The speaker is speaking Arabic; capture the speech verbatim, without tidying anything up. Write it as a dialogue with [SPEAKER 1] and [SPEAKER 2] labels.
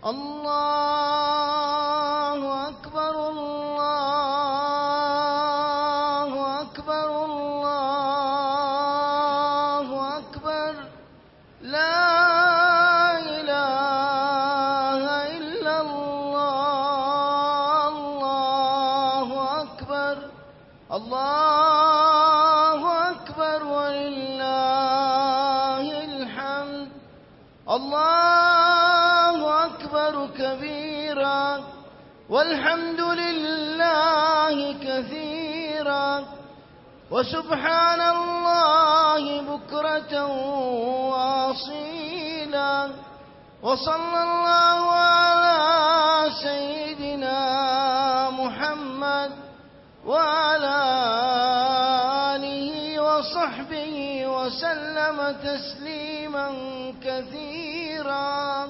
[SPEAKER 1] الله أكبر الله أكبر الله أكبر لا إله إلا الله الله أكبر الله أكبر ولله الحمد الله أكبر كبيرا والحمد لله كثيرا وسبحان الله بكرة وأصيلا وصلى الله على سيدنا محمد وعلى آله وصحبه وسلم تسليما كثيرا.